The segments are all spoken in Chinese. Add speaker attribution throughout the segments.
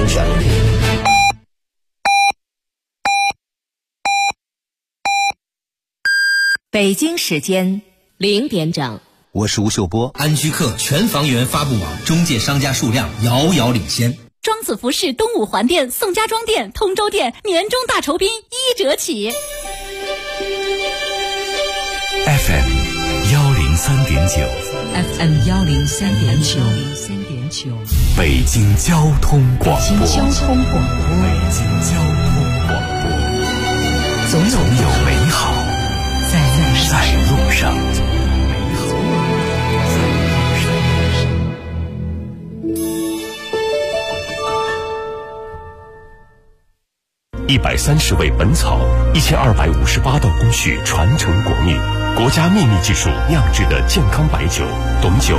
Speaker 1: 行选择题。
Speaker 2: 北京时间0点整，
Speaker 3: 我是吴秀波。
Speaker 4: 安居客全房源发布网中介商家数量遥遥领先。
Speaker 5: 庄子服饰东五环店、宋家庄店、通州店年终大酬宾1折起。
Speaker 6: FM 103.9
Speaker 2: FM 103.9，
Speaker 6: 北京交通广播。
Speaker 2: 北京交通广播，总有
Speaker 6: 美好
Speaker 2: 在
Speaker 6: 路上。130味本草，1258道工序传承国秘，国家秘密技术酿制的健康白酒，董酒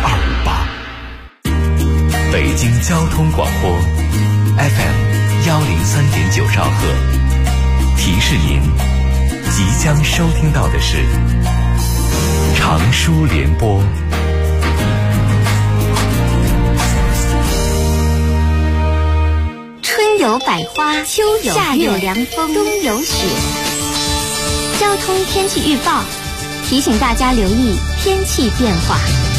Speaker 6: 1258。北京交通广播 FM 103.9兆赫，提示您即将收听到的是长舒联播。
Speaker 7: 春有百花，秋有夏有凉风，冬有雪。交通天气预报提醒大家留意天气变化。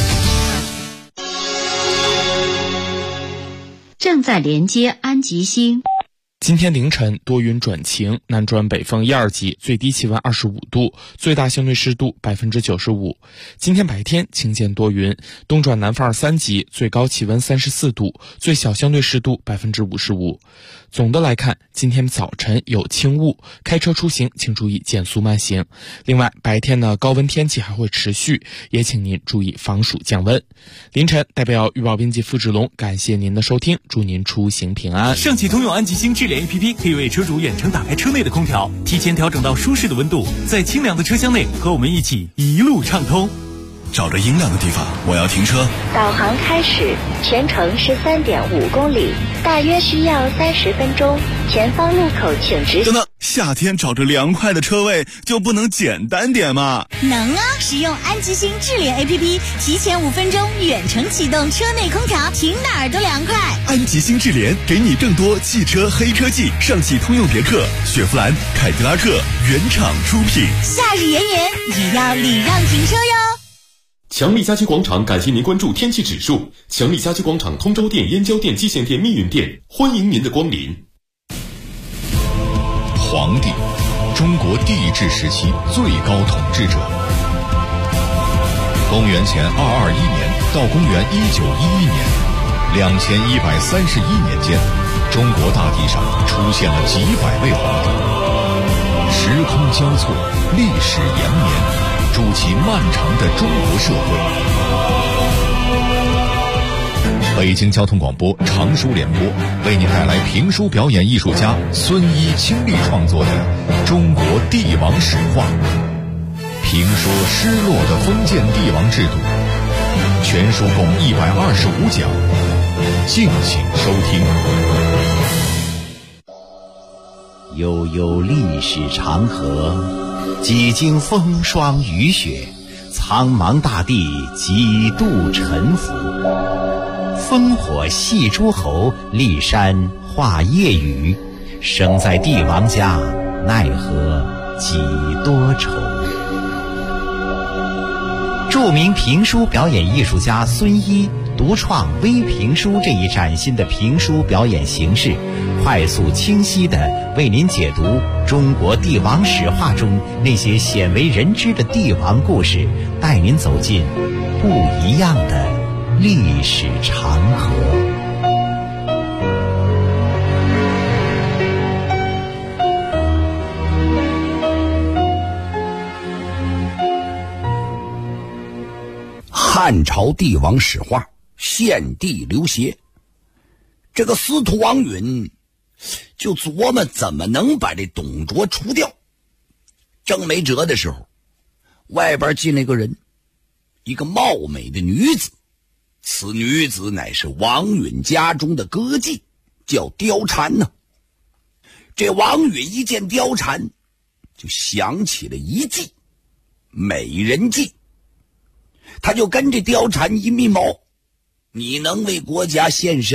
Speaker 8: 正在连接安吉星。
Speaker 9: 今天凌晨多云转晴，南转北风1、2级，最低气温25度，最大相对湿度95%。今天白天晴间多云，东转南风2、3级，最高气温34度，最小相对湿度55%。总的来看，今天早晨有轻雾，开车出行请注意减速慢行。另外，白天呢高温天气还会持续，也请您注意防暑降温。凌晨代表预报编辑付志龙感谢您的收听，祝您出行平安。
Speaker 10: 上汽通用安吉星智联 APP 可以为车主远程打开车内的空调，提前调整到舒适的温度，在清凉的车厢内和我们一起一路畅通。
Speaker 11: 找着阴凉的地方，我要停车。
Speaker 7: 导航开始，全程是3.5公里，大约需要30分钟。前方路口请直行。
Speaker 11: 等等，夏天找着凉快的车位就不能简单点吗？
Speaker 5: 能啊！使用安吉星智联 APP， 提前5分钟远程启动车内空调，停哪儿都凉快。
Speaker 11: 安吉星智联给你更多汽车黑科技，上汽通用别克、雪佛兰、凯迪拉克原厂出品。
Speaker 5: 夏日炎炎也要礼让停车哟。
Speaker 12: 强力家居广场感谢您关注天气指数。强力家居广场通州店、燕郊店、蓟县店、密云店，欢迎您的光临。
Speaker 13: 黄帝，中国帝制时期最高统治者。公元前221年到公元1911年，2131年间，中国大地上出现了几百位皇帝。时空交错，历史延绵。筑起漫长的中国社会。北京交通广播长舒联播为您带来评书表演艺术家孙一倾力创作的《中国帝王史话》，评说失落的封建帝王制度。全书共125讲，敬请收听。
Speaker 14: 悠悠历史长河，几经风霜雨雪，苍茫大地几度沉浮。烽火戏诸侯，骊山画夜雨。生在帝王家，奈何几多愁。著名评书表演艺术家孙一独创微评书这一崭新的评书表演形式，快速清晰地为您解读中国帝王史话中那些鲜为人知的帝王故事，带您走进不一样的历史长河。
Speaker 15: 汉朝帝王史话，献帝刘协。这个司徒王允就琢磨怎么能把这董卓除掉。正没辙的时候，外边进来个人，一个貌美的女子。此女子乃是王允家中的歌妓，叫貂蝉呢。这王允一见貂蝉，就想起了一计，美人计。他就跟这貂蝉一密谋，你能为国家献身，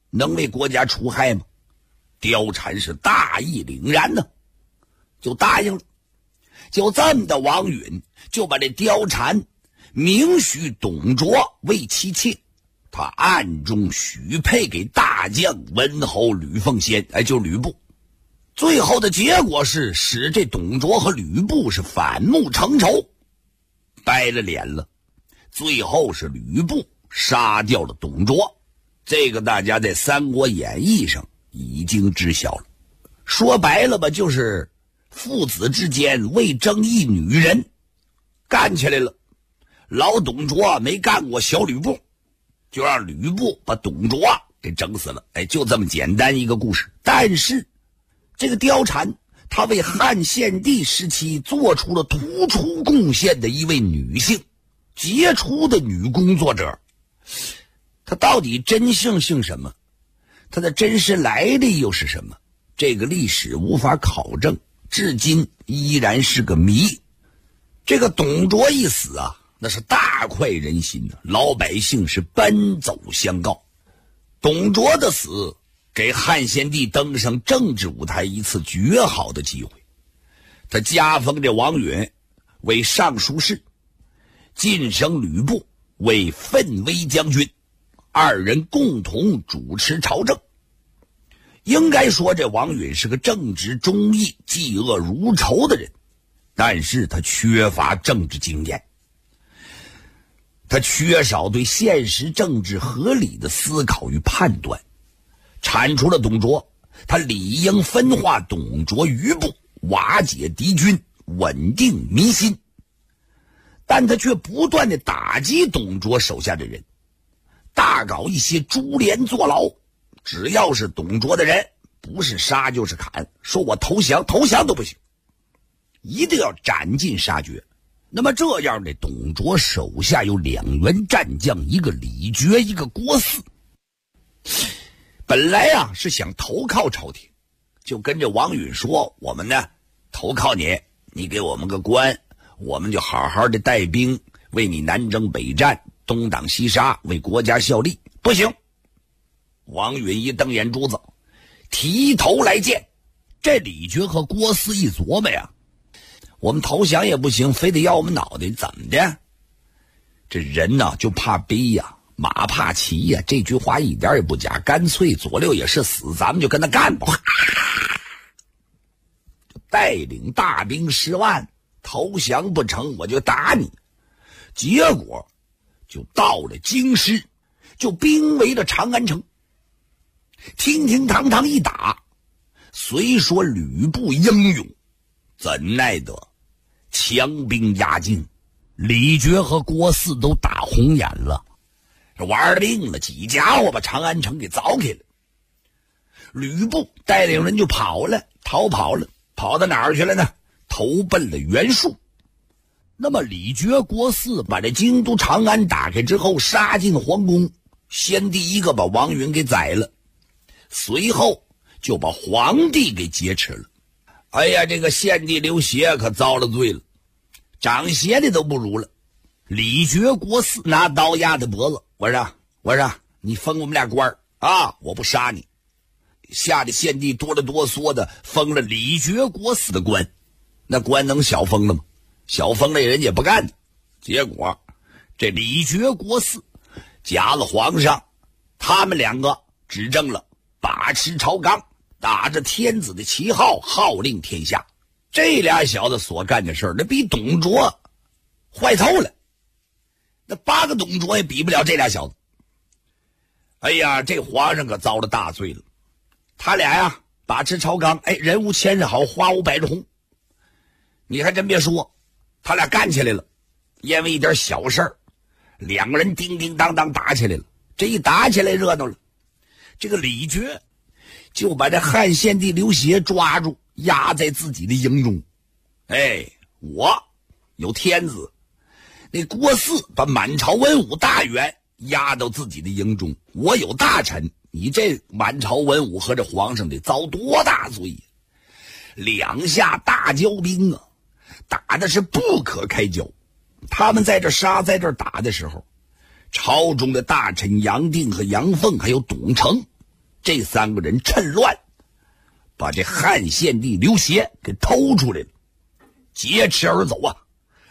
Speaker 15: 能为国家除害吗？貂蝉是大义凛然呢，就答应了。就这么的，王允就把这貂蝉明许董卓为妻妾，他暗中许配给大将文侯吕奉先，就吕布。最后的结果是使这董卓和吕布是反目成仇，掰了脸了。最后是吕布杀掉了董卓，这个大家在《三国演义》上已经知晓了。说白了吧，就是父子之间为争一女人干起来了。老董卓没干过小吕布，就让吕布把董卓给整死了。就这么简单一个故事。但是这个貂蝉，她为汉献帝时期做出了突出贡献的一位女性，杰出的女工作者。她到底真姓什么？她的真实来历又是什么？这个历史无法考证，至今依然是个谜。这个董卓一死啊，那是大快人心的，老百姓是奔走相告。董卓的死给汉献帝登上政治舞台一次绝好的机会。他加封这王允为尚书事，晋升吕布为奋威将军，二人共同主持朝政。应该说这王允是个正直忠义、嫉恶如仇的人，但是他缺乏政治经验，他缺少对现实政治合理的思考与判断。铲除了董卓，他理应分化董卓余部，瓦解敌军，稳定民心。但他却不断地打击董卓手下的人，大搞一些株连坐牢，只要是董卓的人，不是杀就是砍，说我投降都不行，一定要斩尽杀绝。那么这样的董卓手下有2员战将，一个李傕，一个郭汜。本来啊是想投靠朝廷，就跟着王允说，我们呢投靠你，你给我们个官，我们就好好的带兵为你南征北战，东挡西杀，为国家效力。不行，王允一瞪眼珠子，提头来见。这李傕和郭汜一琢磨呀，我们投降也不行，非得要我们脑袋，怎么的？这人呢就怕悲呀，马怕骑呀，这句话一点也不假，干脆左右也是死，咱们就跟他干吧。带领大兵10万，投降不成我就打你。结果就到了京师，就兵围了长安城，厅厅堂堂一打。虽说吕布英勇，怎奈得强兵压境，李傕和郭汜都打红眼了，玩命了，几家伙把长安城给凿开了。吕布带领人就跑了，逃跑了，跑到哪儿去了呢？投奔了袁术。那么李傕、郭汜把这京都长安打开之后，杀进皇宫，先第一个把王允给宰了，随后就把皇帝给劫持了。哎呀，这个献帝刘协可遭了罪了，长鞋的都不如了。李傕、郭汜拿刀压他脖子，我说你封我们俩官啊，我不杀你。吓得献帝哆了哆嗦的封了李傕、郭汜的官，那官能小封了吗？小封了人也不干。结果这李傕、郭汜夹了皇上，他们2个执政了，把持朝纲，打着天子的旗号，号令天下。这俩小子所干的事儿，那比董卓坏透了，那8个董卓也比不了这俩小子。哎呀，这皇上可遭了大罪了。他俩呀把持朝纲，人无千日好，花无百日红。你还真别说，他俩干起来了，因为一点小事儿，2个人叮叮当当打起来了。这一打起来热闹了，这个李傕就把这汉献帝刘协抓住，压在自己的营中。我有天子。那郭汜把满朝文武大员压到自己的营中，我有大臣，你这满朝文武和这皇上得遭多大罪！2下大交兵啊，打的是不可开交。他们在这杀，在这打的时候，朝中的大臣杨定和杨凤还有董承这3个人趁乱把这汉献帝刘协给偷出来了，劫持而走啊！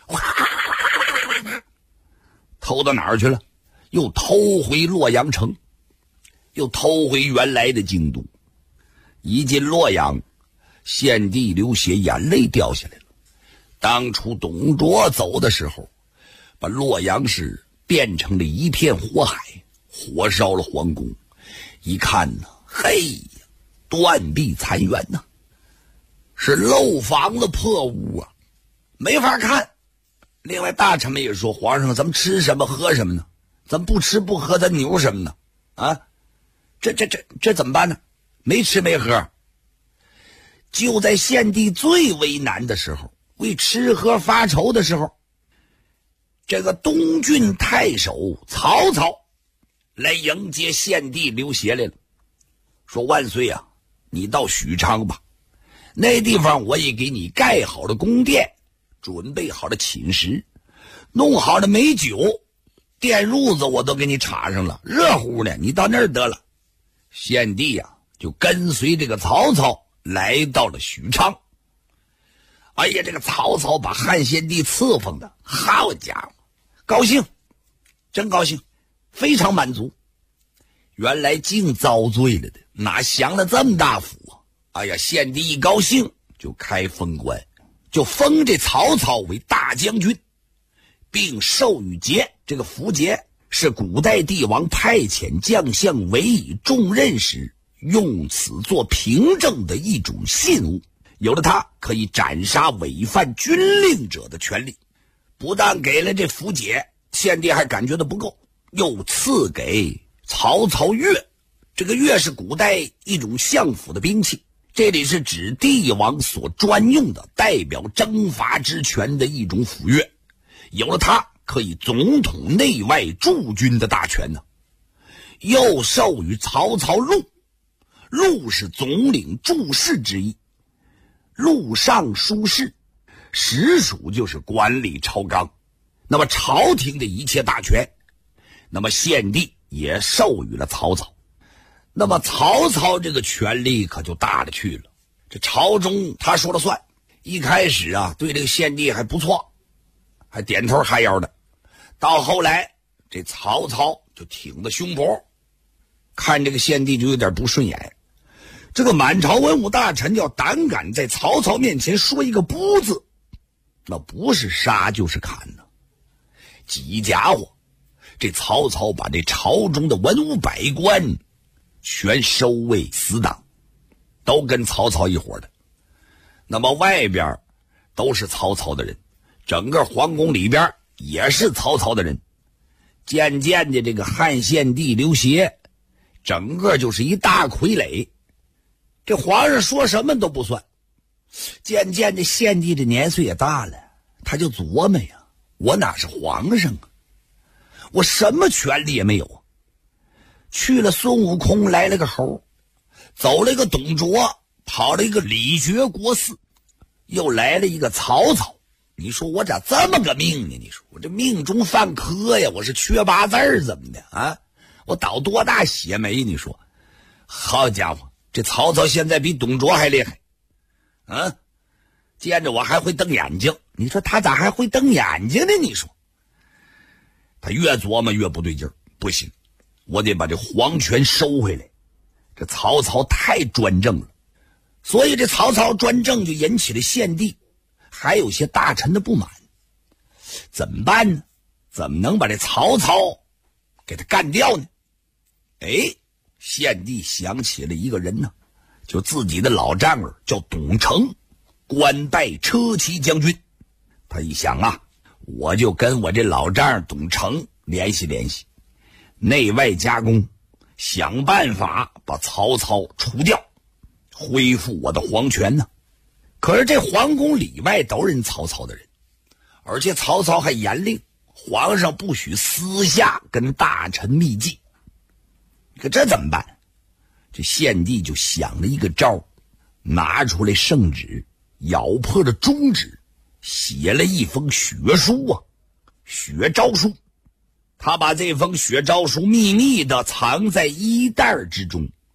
Speaker 15: 偷到哪儿去了？又偷回洛阳城，又偷回原来的京都。一进洛阳，献帝刘协眼泪掉下来了。当初董卓走的时候，把洛阳市变成了一片火海，火烧了皇宫。一看呢，嘿呀，断壁残垣呐，是漏房的破屋啊，没法看。另外大臣们也说，皇上咱们吃什么喝什么呢？咱不吃不喝咱牛什么呢？啊，这怎么办呢？没吃没喝。就在献帝最为难的时候，为吃喝发愁的时候，这个东郡太守曹操来迎接献帝刘协来了，说万岁啊，你到许昌吧，那地方我也给你盖好了宫殿，准备好了寝食，弄好了美酒，电褥子我都给你插上了，热乎呢，你到那儿得了。献帝啊，就跟随这个曹操来到了许昌。哎呀，这个曹操把汉献帝赐封的，好家伙，高兴，真高兴，非常满足。原来净遭罪了的，哪享了这么大福啊？哎呀，献帝一高兴就开封官，就封这曹操为大将军，并授予节。这个符节是古代帝王派遣将相委以重任时用此做凭证的一种信物，有了它可以斩杀违犯军令者的权利。不但给了这符节，献帝还感觉到不够，又赐给曹操钺。这个钺是古代一种相府的兵器，这里是指帝王所专用的代表征伐之权的一种府钺，有了它可以总统内外驻军的大权呢。又授予曹操录，录是总领注事之意，录尚书事，实属就是管理朝纲，那么朝廷的一切大权，那么献帝也授予了曹操。那么曹操这个权力可就大了去了，这朝中他说了算。一开始啊，对这个献帝还不错，还点头哈腰的。到后来，这曹操就挺着胸脯，看这个献帝就有点不顺眼。这个满朝文武大臣要胆敢在曹操面前说一个不字，那不是杀就是砍呢。几家伙，这曹操把这朝中的文武百官全收为死党，都跟曹操一伙的。那么外边都是曹操的人，整个皇宫里边也是曹操的人。渐渐的，这个汉献帝刘协整个就是一大傀儡，这皇上说什么都不算。渐渐的，献帝的年岁也大了，他就琢磨呀，我哪是皇上啊，我什么权利也没有啊。去了孙悟空，来了个猴，走了一个董卓，跑了一个李傕国嗣，又来了一个曹操。你说我咋这么个命呢？你说我这命中犯科呀，我是缺八字怎么的啊？我倒多大血霉？你说，好家伙，这曹操现在比董卓还厉害啊！见着我还会瞪眼睛，你说他咋还会瞪眼睛呢？你说，他越琢磨越不对劲儿，不行，我得把这皇权收回来。这曹操太专政了，所以这曹操专政就引起了献帝还有些大臣的不满。怎么办呢？怎么能把这曹操给他干掉呢？哎，献帝想起了一个人呢，就自己的老丈人叫董承，官拜车骑将军。他一想啊，我就跟我这老丈人董承联系联系，内外夹攻，想办法把曹操除掉，恢复我的皇权呢。可是这皇宫里外都是曹操的人，而且曹操还严令皇上不许私下跟大臣密计。可这怎么办？这献帝就想了一个招，拿出来圣旨，咬破了中指，写了一封血书啊，血诏书。他把这封血诏书秘密地藏在衣袋之中，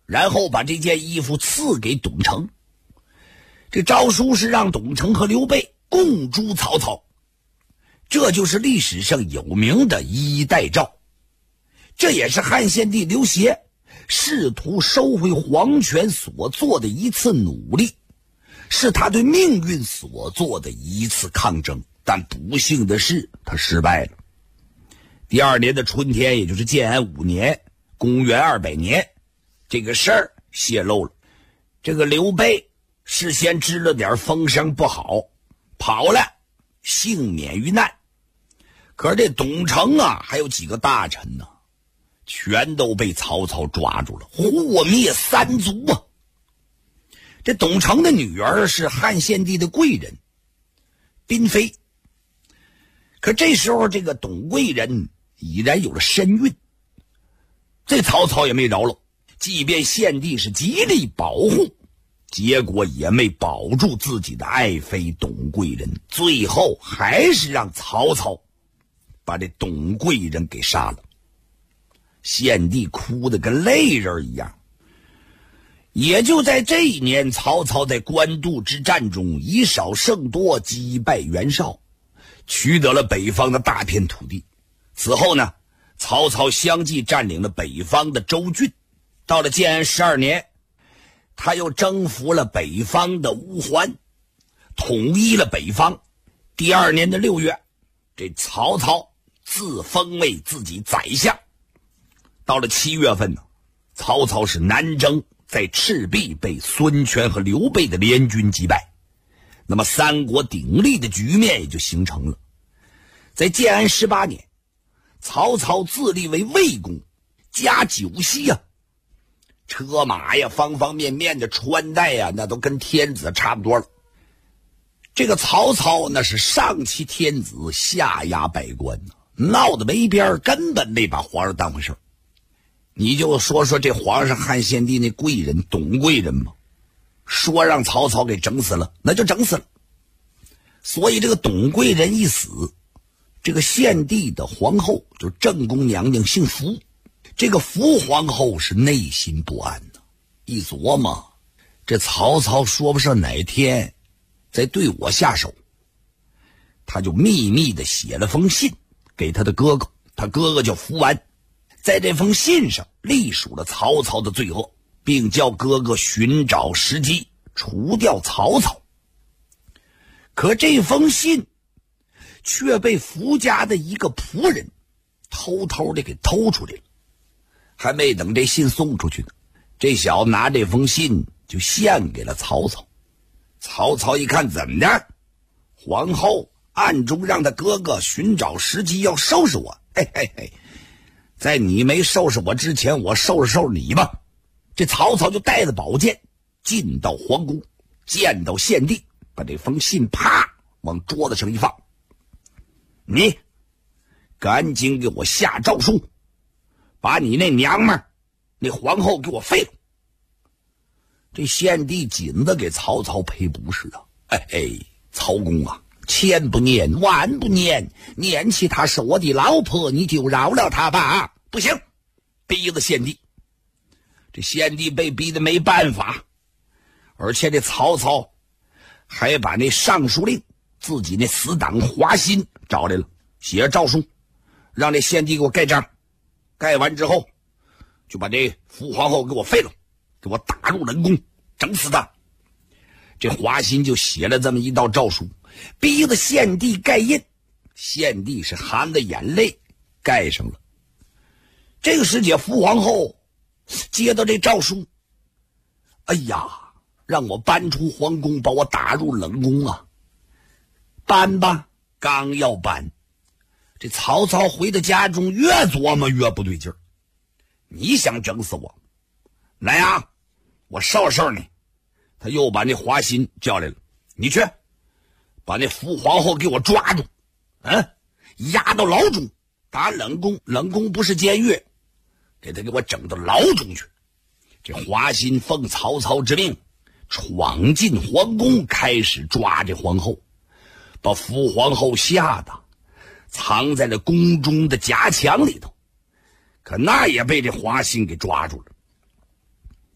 Speaker 15: 然后把这件衣服赐给董承。这诏书是让董承和刘备共诛曹操，这就是历史上有名的衣带诏。这也是汉献帝刘协试图收回皇权所做的一次努力，是他对命运所做的一次抗争。但不幸的是，他失败了。第二年的春天，也就是建安5年，公元200年，这个事儿泄露了。这个刘备事先知了点风声不好，跑了，幸免于难。可是这董承啊，还有几个大臣呢，全都被曹操抓住了，祸灭3族啊！这董承的女儿是汉献帝的贵人嫔妃，可这时候这个董贵人已然有了身孕，这曹操也没饶了，即便献帝是极力保护，结果也没保住自己的爱妃董贵人，最后还是让曹操把这董贵人给杀了。献帝哭得跟泪人一样。也就在这一年，曹操在官渡之战中以少胜多，击败袁绍，取得了北方的大片土地。此后呢，曹操相继占领了北方的州郡。到了建安12年，他又征服了北方的乌桓，统一了北方。第2年的6月，这曹操自封为自己宰相。到了7月份呢，曹操是南征，在赤壁被孙权和刘备的联军击败。那么三国鼎立的局面也就形成了。在建安18年，曹操自立为魏公，加9锡啊，车马呀，方方面面的穿戴呀，那都跟天子差不多了。这个曹操那是上欺天子，下压百官，闹得没边，根本没把皇上当回事。你就说说这皇上汉献帝那贵人董贵人吧，说让曹操给整死了，那就整死了。所以这个董贵人一死，这个献帝的皇后就正宫娘娘姓福，这个福皇后是内心不安的，一琢磨，这曹操说不上哪天再对我下手，他就秘密的写了封信给他的哥哥，他哥哥叫福完。在这封信上隶属了曹操的罪恶，并叫哥哥寻找时机除掉曹操。可这封信却被福家的一个仆人偷偷的给偷出来了。还没等这信送出去呢，这小子拿这封信就献给了曹操。曹操一看，怎么的？皇后暗中让他哥哥寻找时机要收拾我，嘿嘿嘿，在你没收拾我之前，我收拾你吧。这曹操就带着宝剑进到皇宫，见到献帝，把这封信啪往桌子上一放，你赶紧给我下诏书，把你那娘们儿那皇后给我废了。这献帝紧的给曹操赔不是啊，曹公啊，千不念万不念，念起她是我的老婆，你就饶了她吧。不行，逼着献帝。这献帝被逼得没办法，而且这曹操还把那尚书令自己那死党华歆找来了，写诏书让这献帝给我盖章。盖完之后就把这福皇后给我废了，给我打入冷宫，整死他。这华歆就写了这么一道诏书，逼着献帝盖印。献帝是含着眼泪盖上了。这个时节，福皇后接到这诏书，哎呀，让我搬出皇宫，把我打入冷宫啊！搬吧，刚要搬，这曹操回到家中，越琢磨越不对劲儿。你想整死我？来啊，我收拾你。他又把那华歆叫来了，你去把那福皇后给我抓住，押到牢中，打冷宫，冷宫不是监狱，给我整到牢中去。这华歆奉曹操之命，闯进皇宫，开始抓这皇后，把福皇后吓得藏在了宫中的夹墙里头。可那也被这华歆给抓住了。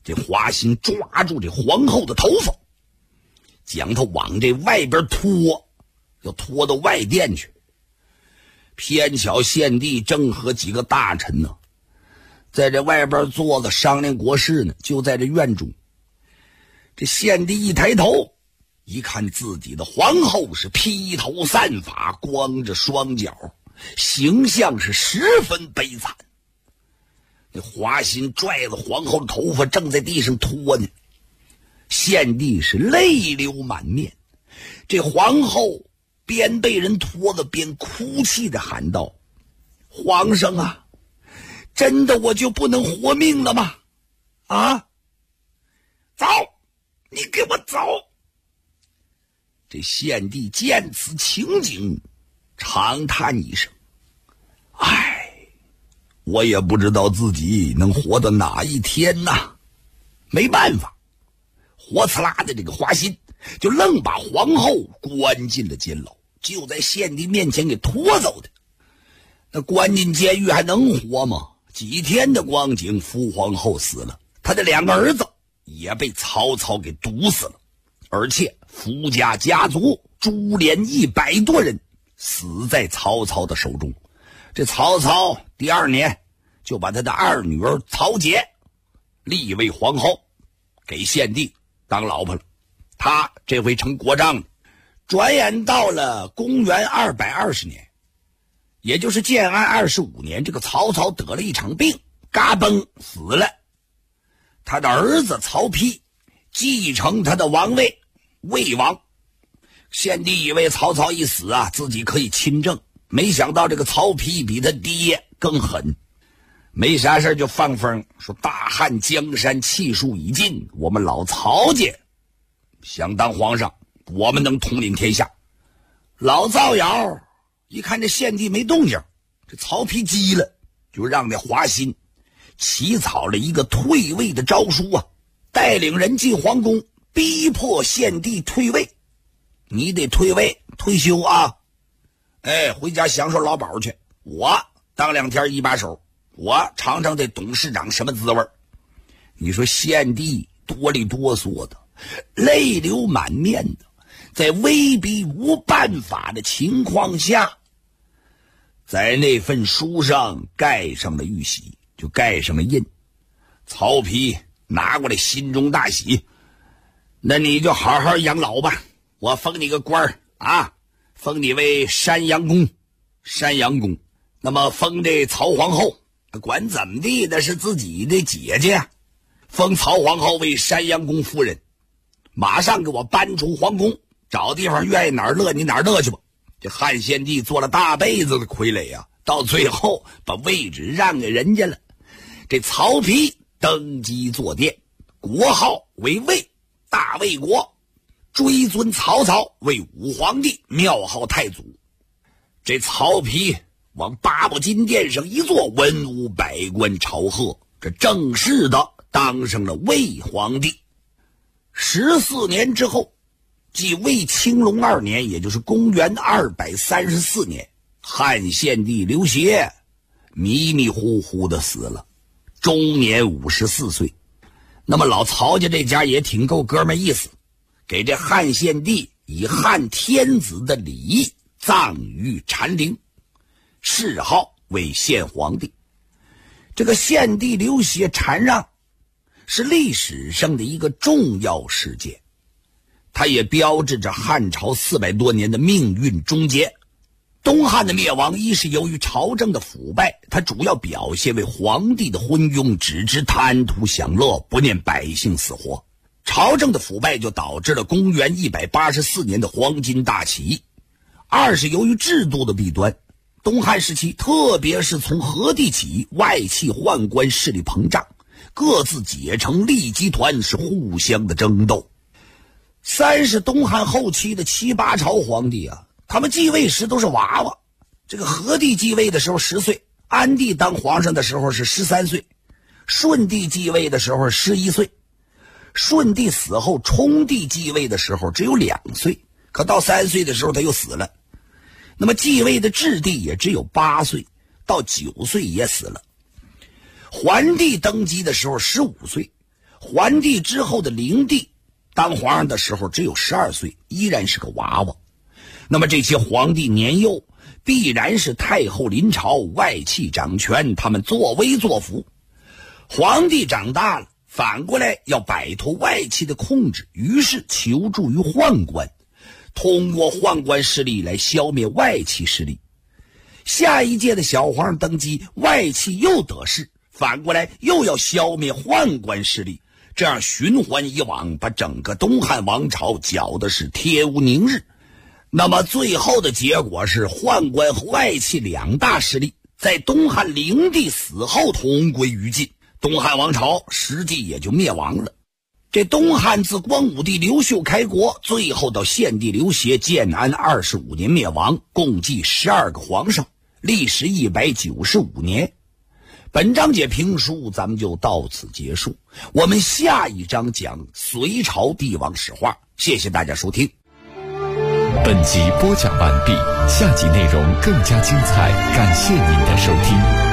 Speaker 15: 这华歆抓住这皇后的头发，将她往这外边拖，要拖到外殿去。偏巧献帝正和几个大臣呢，在这外边坐着商量国事呢，就在这院中。这献帝一抬头，一看自己的皇后是披头散发，光着双脚，形象是十分悲惨。那华歆拽着皇后的头发，正在地上拖呢。献帝是泪流满面，这皇后边被人拖着边哭泣的喊道：“皇上啊，真的我就不能活命了吗？啊，走，你给我走！”这献帝见此情景，长叹一声：“唉，我也不知道自己能活到哪一天呐。”没办法，活呲啦的这个华歆就愣把皇后关进了监牢，就在献帝面前给拖走的。那关进监狱还能活吗？几天的光景，父皇后死了，他的2个儿子也被曹操给毒死了，而且夫家家族株连100多人死在曹操的手中。这曹操第2年就把他的2女儿曹节立为皇后，给献帝当老婆了。他这回成国丈了。转眼到了公元220年，也就是建安25年，这个曹操得了一场病，嘎嘣死了。他的儿子曹丕继承他的王位，魏王。献帝以为曹操一死啊，自己可以亲政，没想到这个曹丕比他爹更狠，没啥事就放风说大汉江山气数已尽，我们老曹家想当皇上，我们能统领天下。老造谣一看这献帝没动静，这曹丕急了，就让这华歆起草了一个退位的诏书啊，带领人进皇宫，逼迫献帝退位。你得退位退休啊，回家享受劳保去，我当2天一把手，我尝尝这董事长什么滋味。你说献帝哆里哆嗦的，泪流满面的，在威逼无办法的情况下，在那份书上盖上了玉玺，就盖上了印。曹丕拿过来，心中大喜，那你就好好养老吧，我封你个官儿啊，封你为山阳公。山阳公，那么封这曹皇后，管怎么地的是自己的姐姐啊，封曹皇后为山阳公夫人，马上给我搬出皇宫，找地方愿意哪儿乐你哪儿乐去吧。这汉献帝做了大辈子的傀儡啊，到最后把位置让给人家了。这曹丕登基坐殿，国号为魏，大魏国，追尊曹操为武皇帝，庙号太祖。这曹丕往八宝金殿上一坐，文武百官朝贺，这正式的当上了魏皇帝。14年之后，即魏青龙2年，也就是公元234年，汉献帝刘协迷迷糊糊的死了，终年54岁。那么老曹家这家也挺够哥们意思，给这汉献帝以汉天子的礼仪葬于禅陵，谥号为献皇帝。这个献帝刘协禅让是历史上的一个重要事件，它也标志着汉朝400多年的命运终结。东汉的灭亡，一是由于朝政的腐败，它主要表现为皇帝的昏庸，只知贪图享乐，不念百姓死活。朝政的腐败就导致了公元184年的黄巾大起义。二是由于制度的弊端，东汉时期特别是从何帝起，外戚宦官势力膨胀，各自结成利集团，是互相的争斗。三是东汉后期的7、8朝皇帝啊，他们继位时都是娃娃。这个何帝继位的时候10岁，安帝当皇上的时候是13岁，顺帝继位的时候11岁，顺帝死后冲帝继位的时候只有2岁，可到3岁的时候他又死了。那么继位的质帝也只有8岁，到9岁也死了。桓帝登基的时候15岁， 桓帝之后的灵帝当皇上的时候只有12岁，依然是个娃娃。那么这些皇帝年幼，必然是太后临朝，外戚掌权，他们作威作福。皇帝长大了，反过来要摆脱外戚的控制，于是求助于宦官，通过宦官势力来消灭外戚势力。下一届的小皇上登基，外戚又得势，反过来又要消灭宦官势力，这样循环以往，把整个东汉王朝搅的是天无宁日。那么最后的结果是，宦官和外戚两大势力在东汉灵帝死后同归于尽，东汉王朝实际也就灭亡了。这东汉自光武帝刘秀开国，最后到献帝刘协建安25年灭亡，共计12个皇上，历时195年。本章节评书咱们就到此结束，我们下一章讲隋朝帝王史话。谢谢大家收听。
Speaker 13: 本集播讲完毕，下集内容更加精彩，感谢您的收听。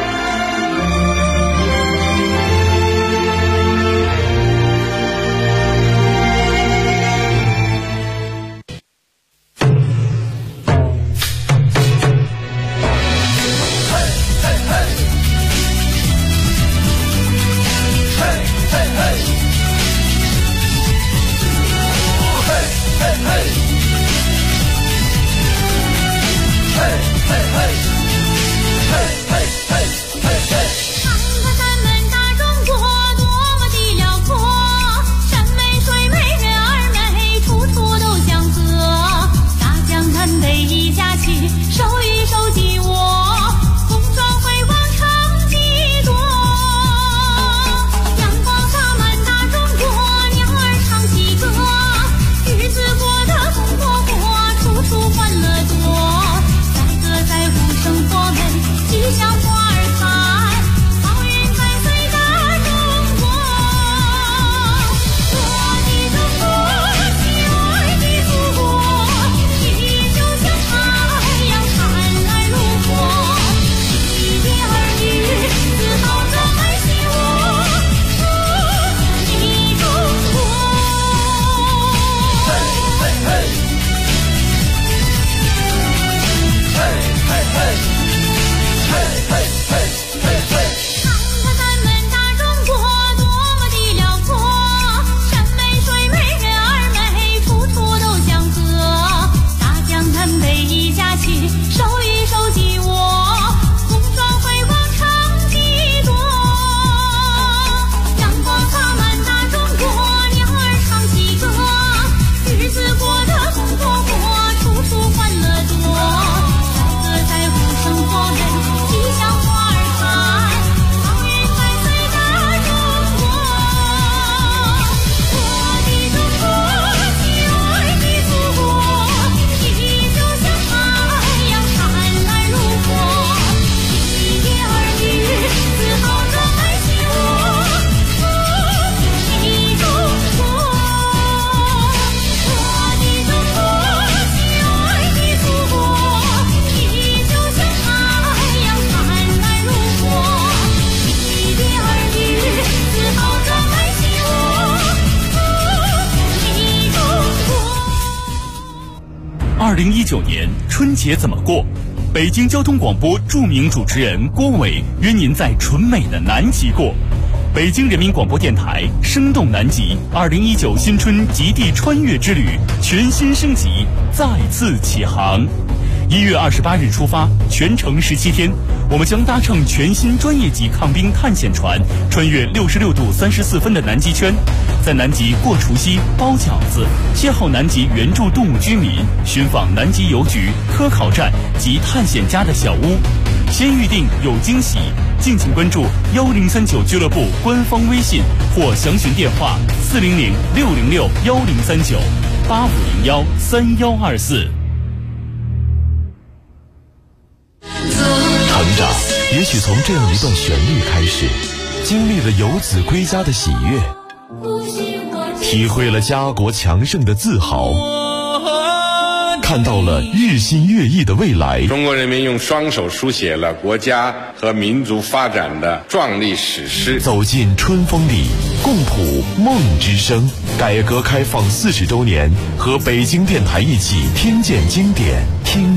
Speaker 10: 2019年春节怎么过？北京交通广播著名主持人郭伟约您在纯美的南极过。北京人民广播电台生动南极2019新春极地穿越之旅全新升级，再次起航。1月28日出发，全程17天，我们将搭乘全新专业级抗冰探险船，穿越66度34分的南极圈，在南极过除夕、包饺子，邂逅南极原住动物居民，寻访南极邮局、科考站及探险家的小屋。先预定有惊喜，敬请关注1039俱乐部官方微信或详询电话400-606-1039-8501-3124。
Speaker 13: 成长也许从这样一段旋律开始，经历了游子归家的喜悦，体会了家国强盛的自豪，
Speaker 11: 看到了日新月异的未来。
Speaker 1: 中国人民用双手书写了国家和民族发展的壮丽史诗。
Speaker 11: 走进春风里，共谱梦之声。改革开放40周年，和北京电台一起听见经典，听